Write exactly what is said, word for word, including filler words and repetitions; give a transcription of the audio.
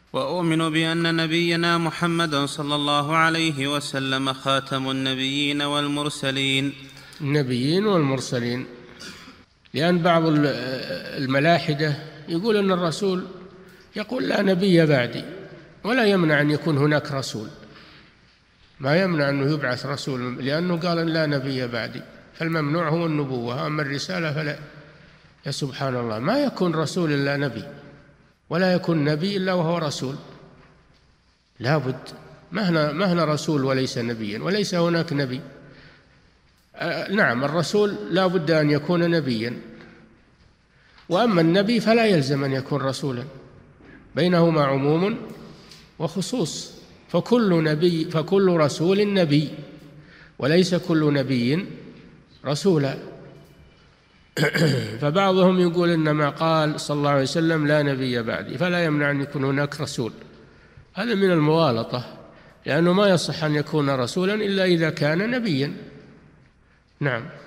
وأؤمن بأن نبينا محمدا صلى الله عليه وسلم خاتم النبيين والمرسلين. النبيين والمرسلين، لأن بعض الملاحدة يقول أن الرسول يقول لا نبي بعدي، ولا يمنع أن يكون هناك رسول، ما يمنع أنه يبعث رسول، لأنه قال لا نبي بعدي، فالممنوع هو النبوة، أما الرسالة فلا. يا سبحان الله، ما يكون رسول إلا نبي، ولا يكون نبي إلا وهو رسول، لا بد. مهنا, مهنا رسول وليس نبيا، وليس هناك نبي. آه نعم، الرسول لا بد أن يكون نبيا، وأما النبي فلا يلزم أن يكون رسولا، بينهما عموم وخصوص، فكل نبي فكل رسول نبي، وليس كل نبي رسولا. فبعضهم يقول إنما قال صلى الله عليه وسلم لا نبي بعدي، فلا يمنع أن يكون هناك رسول. هذا من المغالطة، لأنه ما يصح أن يكون رسولا إلا إذا كان نبيا. نعم.